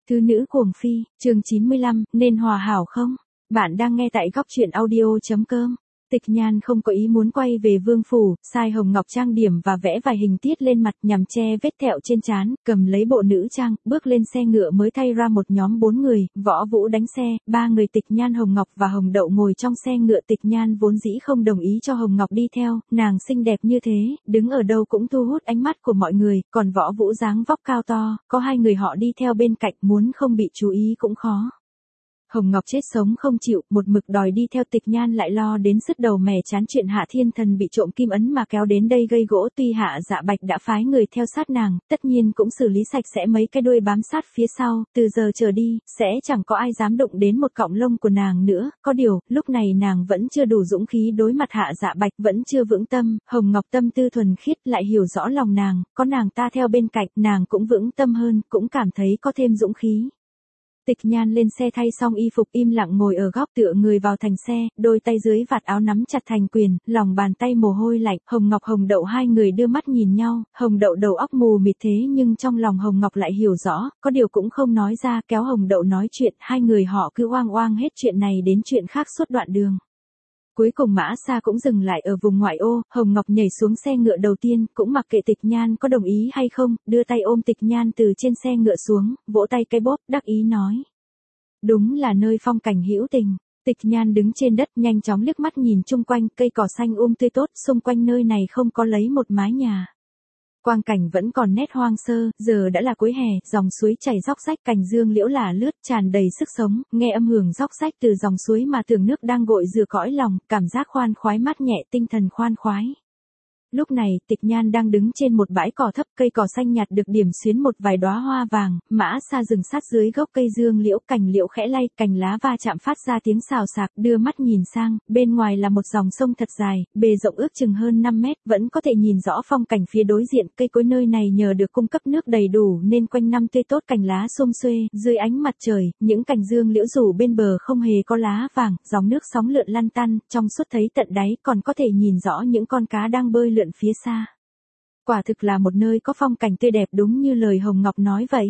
Thứ nữ cuồng phi, chương 95, nên hòa hảo không? Bạn đang nghe tại góc truyện audio.com. Tịch Nhan không có ý muốn quay về vương phủ, sai Hồng Ngọc trang điểm và vẽ vài hình tiết lên mặt nhằm che vết thẹo trên trán, cầm lấy bộ nữ trang, bước lên xe ngựa mới thay ra một nhóm 4 người, Võ Vũ đánh xe, 3 người Tịch Nhan, Hồng Ngọc và Hồng Đậu ngồi trong xe ngựa. Tịch Nhan vốn dĩ không đồng ý cho Hồng Ngọc đi theo, nàng xinh đẹp như thế, đứng ở đâu cũng thu hút ánh mắt của mọi người, còn Võ Vũ dáng vóc cao to, có hai người họ đi theo bên cạnh muốn không bị chú ý cũng khó. Hồng Ngọc chết sống không chịu, một mực đòi đi theo. Tịch Nhan lại lo đến sứt đầu mẻ chán chuyện Hạ Thiên Thần bị trộm kim ấn mà kéo đến đây gây gỗ. Tuy Hạ Dạ Bạch đã phái người theo sát nàng, tất nhiên cũng xử lý sạch sẽ mấy cái đuôi bám sát phía sau, từ giờ trở đi, sẽ chẳng có ai dám đụng đến một cọng lông của nàng nữa. Có điều, lúc này nàng vẫn chưa đủ dũng khí đối mặt Hạ Dạ Bạch, vẫn chưa vững tâm. Hồng Ngọc tâm tư thuần khiết, lại hiểu rõ lòng nàng, có nàng ta theo bên cạnh, nàng cũng vững tâm hơn, cũng cảm thấy có thêm dũng khí. Tịch Nhan lên xe thay xong y phục, im lặng ngồi ở góc tựa người vào thành xe, đôi tay dưới vạt áo nắm chặt thành quyền, lòng bàn tay mồ hôi lạnh. Hồng Ngọc, Hồng Đậu hai người đưa mắt nhìn nhau, Hồng Đậu đầu óc mù mịt thế nhưng trong lòng Hồng Ngọc lại hiểu rõ, có điều cũng không nói ra, kéo Hồng Đậu nói chuyện, hai người họ cứ oang oang hết chuyện này đến chuyện khác suốt đoạn đường. Cuối cùng Mã Sa cũng dừng lại ở vùng ngoại ô, Hồng Ngọc nhảy xuống xe ngựa đầu tiên, cũng mặc kệ Tịch Nhan có đồng ý hay không, đưa tay ôm Tịch Nhan từ trên xe ngựa xuống, vỗ tay cái bóp, đắc ý nói. Đúng là nơi phong cảnh hữu tình. Tịch Nhan đứng trên đất nhanh chóng liếc mắt nhìn chung quanh, cây cỏ xanh tươi tốt, xung quanh nơi này không có lấy một mái nhà. Quang cảnh vẫn còn nét hoang sơ, giờ đã là cuối hè, dòng suối chảy róc rách, cành dương liễu là lướt, tràn đầy sức sống, nghe âm hưởng róc rách từ dòng suối mà tưởng nước đang gội rửa cõi lòng, cảm giác khoan khoái mát nhẹ, tinh thần khoan khoái. Lúc này, Tịch Nhan đang đứng trên một bãi cỏ thấp, cây cỏ xanh nhạt được điểm xuyến một vài đóa hoa vàng. Mã Sa dừng sát dưới gốc cây dương liễu, cành liễu khẽ lay, cành lá va chạm phát ra tiếng xào xạc, đưa mắt nhìn sang, bên ngoài là một dòng sông thật dài, bề rộng ước chừng hơn 5 mét, vẫn có thể nhìn rõ phong cảnh phía đối diện. Cây cối nơi này nhờ được cung cấp nước đầy đủ nên quanh năm tươi tốt, cành lá xum xuê, dưới ánh mặt trời, những cành dương liễu rủ bên bờ không hề có lá vàng, dòng nước sóng lượn lăn tăn, trong suốt thấy tận đáy, còn có thể nhìn rõ những con cá đang bơi lượn phía xa. Quả thực là một nơi có phong cảnh tươi đẹp, đúng như lời Hồng Ngọc nói vậy.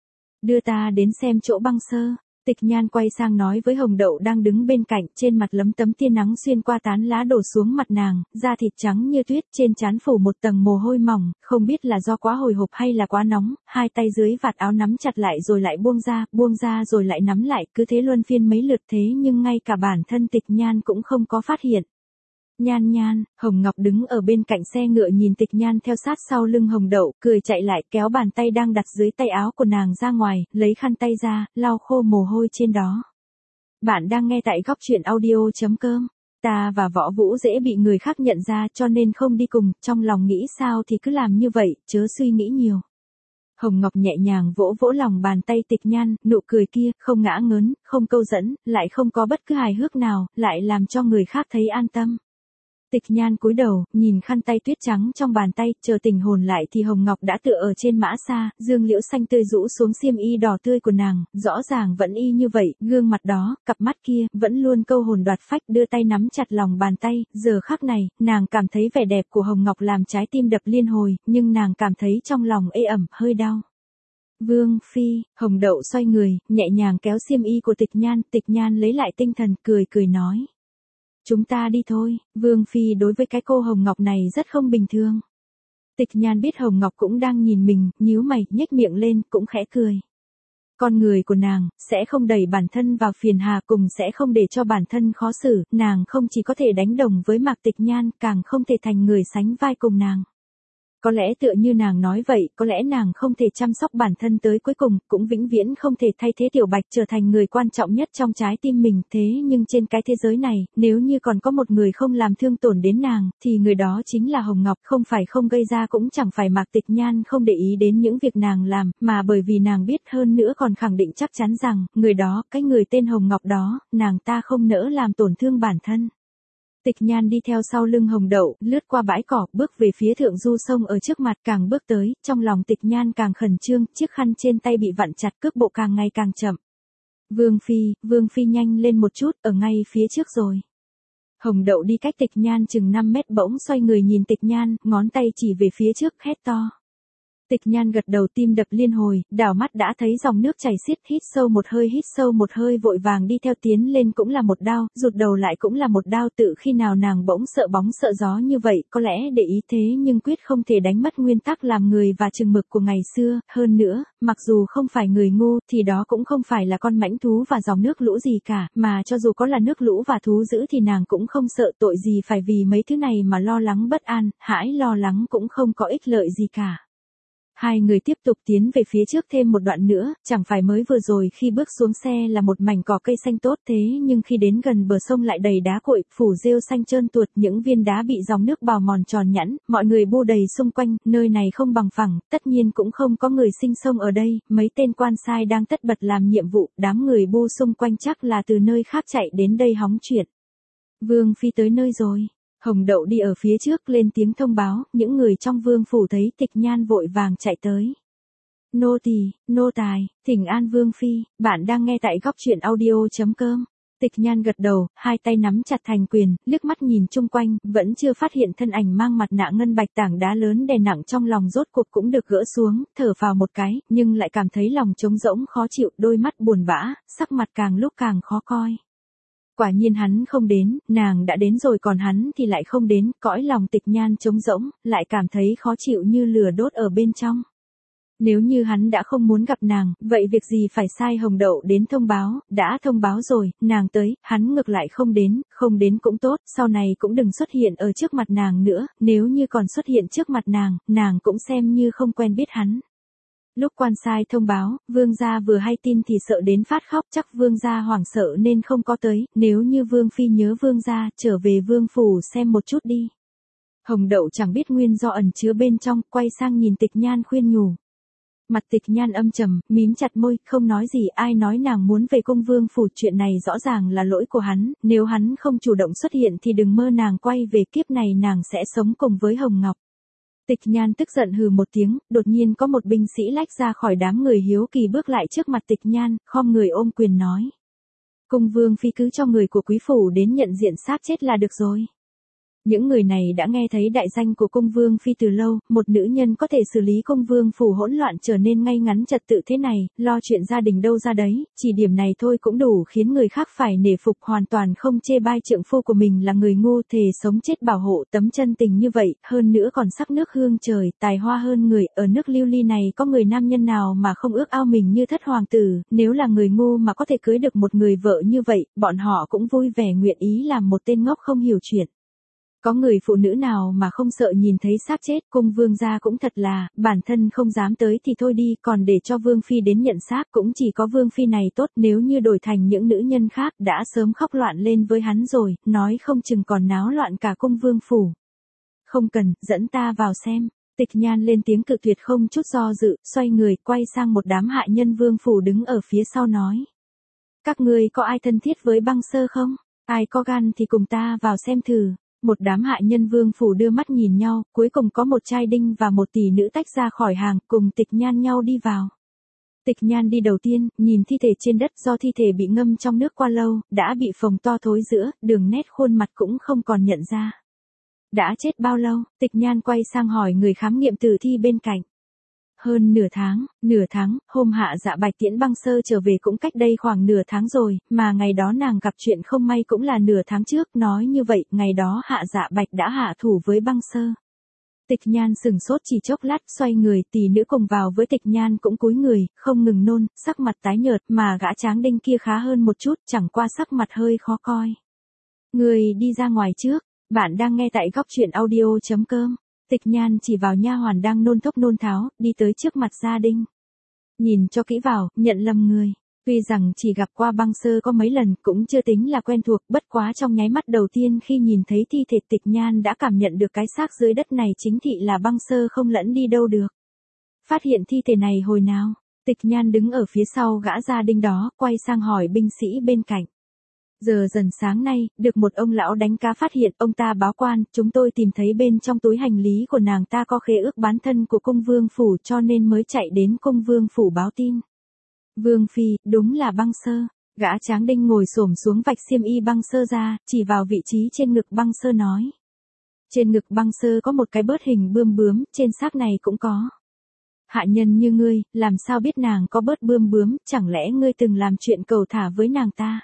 Đưa ta đến xem chỗ băng sơ. Tịch Nhan quay sang nói với Hồng Đậu đang đứng bên cạnh, trên mặt lấm tấm tia nắng xuyên qua tán lá đổ xuống mặt nàng, da thịt trắng như tuyết, trên trán phủ một tầng mồ hôi mỏng, không biết là do quá hồi hộp hay là quá nóng, hai tay dưới vạt áo nắm chặt lại rồi lại buông ra rồi lại nắm lại, cứ thế luân phiên mấy lượt. Thế nhưng ngay cả bản thân Tịch Nhan cũng không có phát hiện. Nhan Nhan, Hồng Ngọc đứng ở bên cạnh xe ngựa nhìn Tịch Nhan theo sát sau lưng Hồng Đậu, cười chạy lại, kéo bàn tay đang đặt dưới tay áo của nàng ra ngoài, lấy khăn tay ra, lau khô mồ hôi trên đó. Bạn đang nghe tại góc truyện audio.com. Ta và Võ Vũ dễ bị người khác nhận ra cho nên không đi cùng, trong lòng nghĩ sao thì cứ làm như vậy, chớ suy nghĩ nhiều. Hồng Ngọc nhẹ nhàng vỗ vỗ lòng bàn tay Tịch Nhan, nụ cười kia, không ngã ngớn, không câu dẫn, lại không có bất cứ hài hước nào, lại làm cho người khác thấy an tâm. Tịch Nhan cúi đầu, nhìn khăn tay tuyết trắng trong bàn tay, chờ tỉnh hồn lại thì Hồng Ngọc đã tựa ở trên Mã Sa, dương liễu xanh tươi rũ xuống xiêm y đỏ tươi của nàng, rõ ràng vẫn y như vậy, gương mặt đó, cặp mắt kia, vẫn luôn câu hồn đoạt phách, đưa tay nắm chặt lòng bàn tay. Giờ khắc này, nàng cảm thấy vẻ đẹp của Hồng Ngọc làm trái tim đập liên hồi, nhưng nàng cảm thấy trong lòng ê ẩm, hơi đau. Vương Phi, Hồng Đậu xoay người, nhẹ nhàng kéo xiêm y của Tịch Nhan lấy lại tinh thần, cười nói. Chúng ta đi thôi. Vương Phi đối với cái cô Hồng Ngọc này rất không bình thường. Tịch Nhan biết Hồng Ngọc cũng đang nhìn mình, nhíu mày, nhếch miệng lên, cũng khẽ cười. Con người của nàng, sẽ không đẩy bản thân vào phiền hà, cùng sẽ không để cho bản thân khó xử, nàng không chỉ có thể đánh đồng với Mạc Tịch Nhan, càng không thể thành người sánh vai cùng nàng. Có lẽ tựa như nàng nói vậy, có lẽ nàng không thể chăm sóc bản thân tới cuối cùng, cũng vĩnh viễn không thể thay thế Tiểu Bạch trở thành người quan trọng nhất trong trái tim mình. Thế nhưng trên cái thế giới này, nếu như còn có một người không làm thương tổn đến nàng, thì người đó chính là Hồng Ngọc. Không phải không gây ra, cũng chẳng phải Mạc Tịch Nhan không để ý đến những việc nàng làm, mà bởi vì nàng biết, hơn nữa còn khẳng định chắc chắn rằng, người đó, cái người tên Hồng Ngọc đó, nàng ta không nỡ làm tổn thương bản thân. Tịch Nhan đi theo sau lưng Hồng Đậu, lướt qua bãi cỏ, bước về phía thượng du sông ở trước mặt, càng bước tới, trong lòng Tịch Nhan càng khẩn trương, chiếc khăn trên tay bị vặn chặt, cước bộ càng ngày càng chậm. Vương Phi nhanh lên một chút, ở ngay phía trước rồi. Hồng Đậu đi cách Tịch Nhan chừng 5 mét, bỗng xoay người nhìn Tịch Nhan, ngón tay chỉ về phía trước, hét to. Tịch Nhan gật đầu, tim đập liên hồi, đảo mắt đã thấy dòng nước chảy xiết, hít sâu một hơi vội vàng đi theo tiến lên cũng là một đao, rụt đầu lại cũng là một đao, tự khi nào nàng bỗng sợ bóng sợ gió như vậy, có lẽ để ý thế nhưng quyết không thể đánh mất nguyên tắc làm người và chừng mực của ngày xưa, hơn nữa, mặc dù không phải người ngu thì đó cũng không phải là con mãnh thú và dòng nước lũ gì cả, mà cho dù có là nước lũ và thú dữ thì nàng cũng không sợ, tội gì phải vì mấy thứ này mà lo lắng bất an, hãi lo lắng cũng không có ích lợi gì cả. Hai người tiếp tục tiến về phía trước thêm một đoạn nữa, chẳng phải mới vừa rồi khi bước xuống xe là một mảnh cỏ cây xanh tốt thế nhưng khi đến gần bờ sông lại đầy đá cội, phủ rêu xanh trơn tuột, những viên đá bị dòng nước bào mòn tròn nhẵn, mọi người bu đầy xung quanh, nơi này không bằng phẳng, tất nhiên cũng không có người sinh sống ở đây, mấy tên quan sai đang tất bật làm nhiệm vụ, đám người bu xung quanh chắc là từ nơi khác chạy đến đây hóng chuyện. Vương phi tới nơi rồi. Hồng Đậu đi ở phía trước lên tiếng thông báo, những người trong vương phủ thấy Tịch Nhan vội vàng chạy tới. Nô tỳ, nô tài, thỉnh an vương phi, bạn đang nghe tại góc truyện audio.com. Tịch Nhan gật đầu, hai tay nắm chặt thành quyền, liếc mắt nhìn chung quanh, vẫn chưa phát hiện thân ảnh mang mặt nạ ngân bạch, tảng đá lớn đè nặng trong lòng rốt cuộc cũng được gỡ xuống, thở phào một cái, nhưng lại cảm thấy lòng trống rỗng khó chịu, đôi mắt buồn bã, sắc mặt càng lúc càng khó coi. Quả nhiên hắn không đến, nàng đã đến rồi còn hắn thì lại không đến, cõi lòng Tịch Nhan trống rỗng, lại cảm thấy khó chịu như lửa đốt ở bên trong. Nếu như hắn đã không muốn gặp nàng, vậy việc gì phải sai Hồng Đậu đến thông báo, đã thông báo rồi, nàng tới, hắn ngược lại không đến cũng tốt, sau này cũng đừng xuất hiện ở trước mặt nàng nữa, nếu như còn xuất hiện trước mặt nàng cũng xem như không quen biết hắn. Lúc quan sai thông báo, vương gia vừa hay tin thì sợ đến phát khóc, chắc vương gia hoảng sợ nên không có tới, nếu như vương phi nhớ vương gia, trở về vương phủ xem một chút đi. Hồng Đậu chẳng biết nguyên do ẩn chứa bên trong, quay sang nhìn Tịch Nhan khuyên nhủ. Mặt Tịch Nhan âm trầm, mím chặt môi, không nói gì, ai nói nàng muốn về cung vương phủ, chuyện này rõ ràng là lỗi của hắn, nếu hắn không chủ động xuất hiện thì đừng mơ nàng quay về, kiếp này nàng sẽ sống cùng với Hồng Ngọc. Tịch Nhan tức giận hừ một tiếng, đột nhiên có một binh sĩ lách ra khỏi đám người hiếu kỳ bước lại trước mặt Tịch Nhan, khom người ôm quyền nói. Cung vương phi cứ cho người của quý phủ đến nhận diện xác chết là được rồi. Những người này đã nghe thấy đại danh của cung vương phi từ lâu, một nữ nhân có thể xử lý cung vương phủ hỗn loạn trở nên ngay ngắn trật tự thế này, lo chuyện gia đình đâu ra đấy, chỉ điểm này thôi cũng đủ khiến người khác phải nể phục, hoàn toàn không chê bai trượng phu của mình là người ngu, thề sống chết bảo hộ, tấm chân tình như vậy, hơn nữa còn sắc nước hương trời, tài hoa hơn người, ở nước lưu ly này có người nam nhân nào mà không ước ao mình như thất hoàng tử, nếu là người ngu mà có thể cưới được một người vợ như vậy, bọn họ cũng vui vẻ nguyện ý làm một tên ngốc không hiểu chuyện. Có người phụ nữ nào mà không sợ nhìn thấy xác chết, cung vương gia cũng thật là, bản thân không dám tới thì thôi đi, còn để cho vương phi đến nhận xác cũng chỉ có vương phi này tốt, nếu như đổi thành những nữ nhân khác đã sớm khóc loạn lên với hắn rồi, nói không chừng còn náo loạn cả cung vương phủ. Không cần, dẫn ta vào xem. Tịch Nhan lên tiếng cự tuyệt không chút do dự, xoay người, quay sang một đám hạ nhân vương phủ đứng ở phía sau nói. Các ngươi có ai thân thiết với Băng Sơ không? Ai có gan thì cùng ta vào xem thử. Một đám hạ nhân vương phủ đưa mắt nhìn nhau, cuối cùng có một trai đinh và một tỷ nữ tách ra khỏi hàng, cùng Tịch Nhan nhau đi vào. Tịch Nhan đi đầu tiên, nhìn thi thể trên đất, do thi thể bị ngâm trong nước qua lâu, đã bị phồng to thối rữa, đường nét khuôn mặt cũng không còn nhận ra. Đã chết bao lâu? Tịch Nhan quay sang hỏi người khám nghiệm tử thi bên cạnh. Hơn nửa tháng, hôm Hạ Dạ Bạch tiễn Băng Sơ trở về cũng cách đây khoảng nửa tháng rồi, mà ngày đó nàng gặp chuyện không may cũng là nửa tháng trước, nói như vậy, ngày đó Hạ Dạ Bạch đã hạ thủ với Băng Sơ. Tịch Nhan sừng sốt chỉ chốc lát, xoay người, tỷ nữ cùng vào với Tịch Nhan cũng cúi người, không ngừng nôn, sắc mặt tái nhợt, mà gã tráng đinh kia khá hơn một chút, chẳng qua sắc mặt hơi khó coi. Người đi ra ngoài trước, bạn đang nghe tại góc truyện audio.com. Tịch Nhan chỉ vào nha hoàn đang nôn thốc nôn tháo, đi tới trước mặt gia đinh. Nhìn cho kỹ vào, nhận lầm người. Tuy rằng chỉ gặp qua Băng Sơ có mấy lần cũng chưa tính là quen thuộc, bất quá trong nháy mắt đầu tiên khi nhìn thấy thi thể Tịch Nhan đã cảm nhận được cái xác dưới đất này chính thị là Băng Sơ không lẫn đi đâu được. Phát hiện thi thể này hồi nào? Tịch Nhan đứng ở phía sau gã gia đinh đó, quay sang hỏi binh sĩ bên cạnh. Giờ dần sáng nay, được một ông lão đánh cá phát hiện, ông ta báo quan, chúng tôi tìm thấy bên trong túi hành lý của nàng ta có khế ước bán thân của cung vương phủ cho nên mới chạy đến cung vương phủ báo tin. Vương phi, đúng là Băng Sơ. Gã tráng đinh ngồi xổm xuống vạch xiêm y Băng Sơ ra, chỉ vào vị trí trên ngực Băng Sơ nói. Trên ngực Băng Sơ có một cái bớt hình bươm bướm, trên xác này cũng có. Hạ nhân như ngươi, làm sao biết nàng có bớt bươm bướm, chẳng lẽ ngươi từng làm chuyện cầu thả với nàng ta?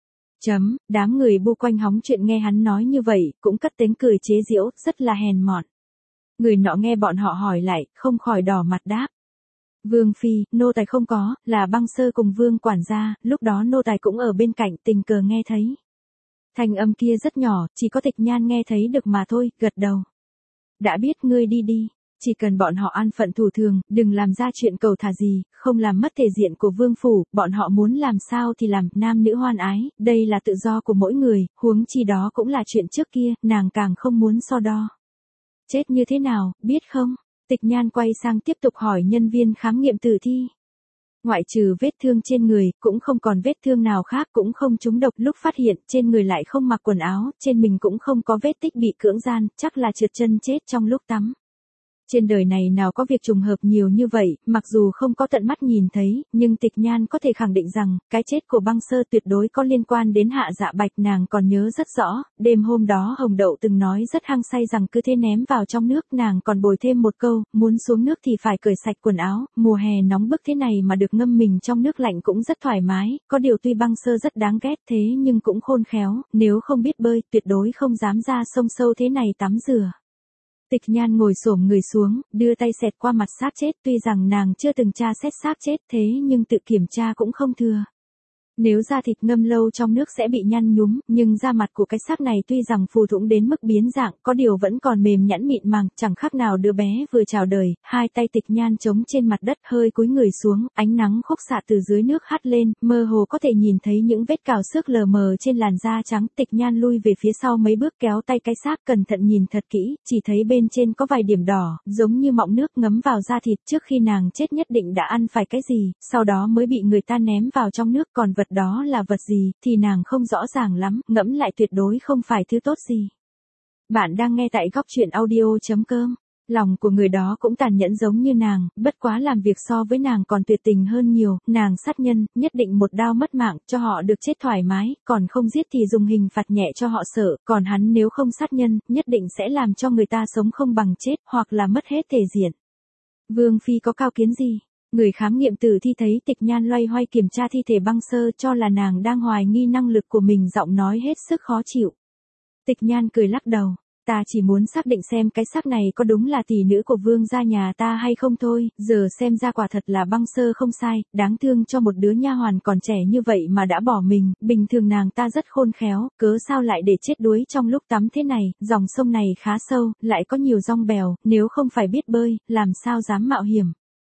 Đám người bu quanh hóng chuyện nghe hắn nói như vậy, cũng cất tiếng cười chế giễu, rất là hèn mọn. Người nọ nghe bọn họ hỏi lại, không khỏi đỏ mặt đáp. Vương phi, nô tài không có, là Băng Sơ cùng vương quản gia, lúc đó nô tài cũng ở bên cạnh, tình cờ nghe thấy. Thanh âm kia rất nhỏ, chỉ có Tịch Nhan nghe thấy được mà thôi, gật đầu. Đã biết, ngươi đi đi, chỉ cần bọn họ an phận thủ thường, đừng làm ra chuyện cầu thả gì, không làm mất thể diện của vương phủ, bọn họ muốn làm sao thì làm, nam nữ hoan ái, đây là tự do của mỗi người, huống chi đó cũng là chuyện trước kia, nàng càng không muốn so đo. Chết như thế nào, biết không? Tịch Nhan quay sang tiếp tục hỏi nhân viên khám nghiệm tử thi. Ngoại trừ vết thương trên người, cũng không còn vết thương nào khác, cũng không trúng độc, lúc phát hiện, trên người lại không mặc quần áo, trên mình cũng không có vết tích bị cưỡng gian, chắc là trượt chân chết trong lúc tắm. Trên đời này nào có việc trùng hợp nhiều như vậy, mặc dù không có tận mắt nhìn thấy, nhưng Tịch Nhan có thể khẳng định rằng, cái chết của Băng Sơ tuyệt đối có liên quan đến Hạ Dạ Bạch. Nàng còn nhớ rất rõ, đêm hôm đó Hồng Đậu từng nói rất hăng say rằng cứ thế ném vào trong nước, nàng còn bồi thêm một câu, muốn xuống nước thì phải cởi sạch quần áo, mùa hè nóng bức thế này mà được ngâm mình trong nước lạnh cũng rất thoải mái, có điều tuy Băng Sơ rất đáng ghét thế nhưng cũng khôn khéo, nếu không biết bơi, tuyệt đối không dám ra sông sâu thế này tắm rửa. Tịch Nhan ngồi xổm người xuống, đưa tay xẹt qua mặt xác chết, tuy rằng nàng chưa từng tra xét xác chết thế nhưng tự kiểm tra cũng không thừa. Nếu da thịt ngâm lâu trong nước sẽ bị nhăn nhúm, nhưng da mặt của cái xác này tuy rằng phù thủng đến mức biến dạng, có điều vẫn còn mềm nhẵn mịn màng, chẳng khác nào đứa bé vừa chào đời. Hai tay Tịch Nhan chống trên mặt đất, hơi cúi người xuống, ánh nắng khúc xạ từ dưới nước hắt lên, mơ hồ có thể nhìn thấy những vết cào xước lờ mờ trên làn da trắng. Tịch Nhan lui về phía sau mấy bước, kéo tay cái xác, cẩn thận nhìn thật kỹ, chỉ thấy bên trên có vài điểm đỏ, giống như mọng nước ngấm vào da thịt. Trước khi nàng chết nhất định đã ăn phải cái gì, sau đó mới bị người ta ném vào trong nước, còn vật đó là vật gì, thì nàng không rõ ràng lắm, ngẫm lại tuyệt đối không phải thứ tốt gì. Bạn đang nghe tại góc truyện audio.com. Lòng của người đó cũng tàn nhẫn giống như nàng, bất quá làm việc so với nàng còn tuyệt tình hơn nhiều, nàng sát nhân, nhất định một đao mất mạng, cho họ được chết thoải mái, còn không giết thì dùng hình phạt nhẹ cho họ sợ, còn hắn nếu không sát nhân, nhất định sẽ làm cho người ta sống không bằng chết, hoặc là mất hết thể diện. Vương phi có cao kiến gì? Người khám nghiệm tử thi thấy Tịch Nhan loay hoay kiểm tra thi thể Băng Sơ, cho là nàng đang hoài nghi năng lực của mình, giọng nói hết sức khó chịu. Tịch Nhan cười lắc đầu, ta chỉ muốn xác định xem cái xác này có đúng là tỷ nữ của vương gia nhà ta hay không thôi, giờ xem ra quả thật là Băng Sơ không sai, đáng thương cho một đứa nha hoàn còn trẻ như vậy mà đã bỏ mình, bình thường nàng ta rất khôn khéo, cớ sao lại để chết đuối trong lúc tắm thế này, dòng sông này khá sâu, lại có nhiều dong bèo, nếu không phải biết bơi, làm sao dám mạo hiểm.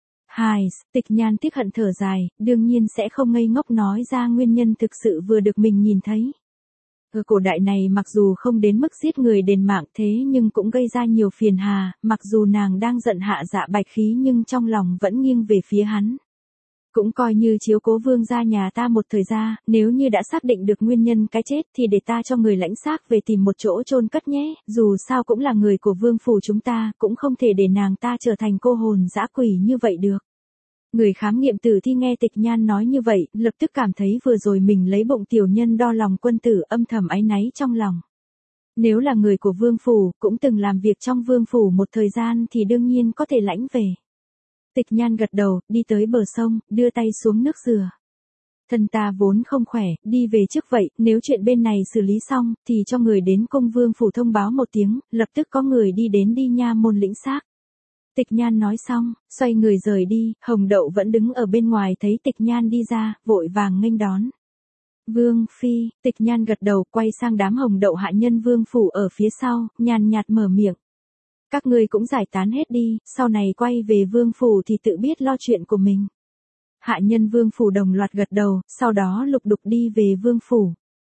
Tịch Nhan tiếc hận thở dài, đương nhiên sẽ không ngây ngốc nói ra nguyên nhân thực sự vừa được mình nhìn thấy. Ở cổ đại này mặc dù không đến mức giết người đền mạng thế nhưng cũng gây ra nhiều phiền hà, mặc dù nàng đang giận Hạ Dạ Bạch khí nhưng trong lòng vẫn nghiêng về phía hắn. Cũng coi như chiếu cố vương gia nhà ta một thời gian, nếu như đã xác định được nguyên nhân cái chết thì để ta cho người lãnh xác về tìm một chỗ chôn cất nhé, dù sao cũng là người của vương phủ chúng ta, cũng không thể để nàng ta trở thành cô hồn dã quỷ như vậy được. Người khám nghiệm tử thi nghe Tịch Nhan nói như vậy, lập tức cảm thấy vừa rồi mình lấy bụng tiểu nhân đo lòng quân tử, âm thầm áy náy trong lòng. Nếu là người của vương phủ, cũng từng làm việc trong vương phủ một thời gian thì đương nhiên có thể lãnh về. Tịch Nhan gật đầu, đi tới bờ sông, đưa tay xuống nước rửa. Thân ta vốn không khỏe, đi về trước vậy, nếu chuyện bên này xử lý xong, thì cho người đến cung vương phủ thông báo một tiếng, lập tức có người đi đến đi nha môn lĩnh xác. Tịch Nhan nói xong, xoay người rời đi, Hồng Đậu vẫn đứng ở bên ngoài thấy Tịch Nhan đi ra, vội vàng nghênh đón. Vương phi, Tịch Nhan gật đầu, quay sang đám Hồng Đậu hạ nhân vương phủ ở phía sau, nhàn nhạt mở miệng. Các ngươi cũng giải tán hết đi, sau này quay về vương phủ thì tự biết lo chuyện của mình. Hạ nhân vương phủ đồng loạt gật đầu, sau đó lục đục đi về vương phủ.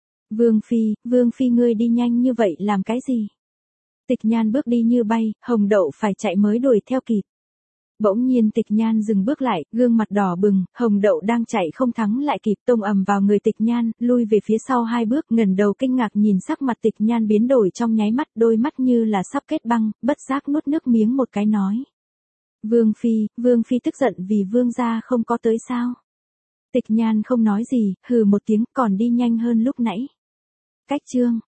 Vương phi ngươi đi nhanh như vậy làm cái gì? Tịch Nhan bước đi như bay, Hồng Đậu phải chạy mới đuổi theo kịp. Bỗng nhiên Tịch Nhan dừng bước lại, gương mặt đỏ bừng, Hồng Đậu đang chạy không thắng lại kịp, tông ầm vào người Tịch Nhan, lui về phía sau hai bước, ngẩng đầu kinh ngạc nhìn sắc mặt Tịch Nhan biến đổi trong nháy mắt, đôi mắt như là sắp kết băng, bất giác nuốt nước miếng một cái nói. Vương phi tức giận vì vương gia không có tới sao? Tịch Nhan không nói gì, hừ một tiếng, còn đi nhanh hơn lúc nãy. Cách chương